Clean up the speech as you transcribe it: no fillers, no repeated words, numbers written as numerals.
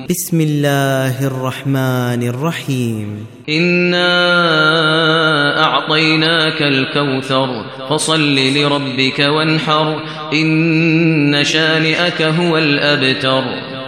بسم الله الرحمن الرحيم إنا أعطيناك الكوثر فصل لربك وانحر إن شانئك هو الأبتر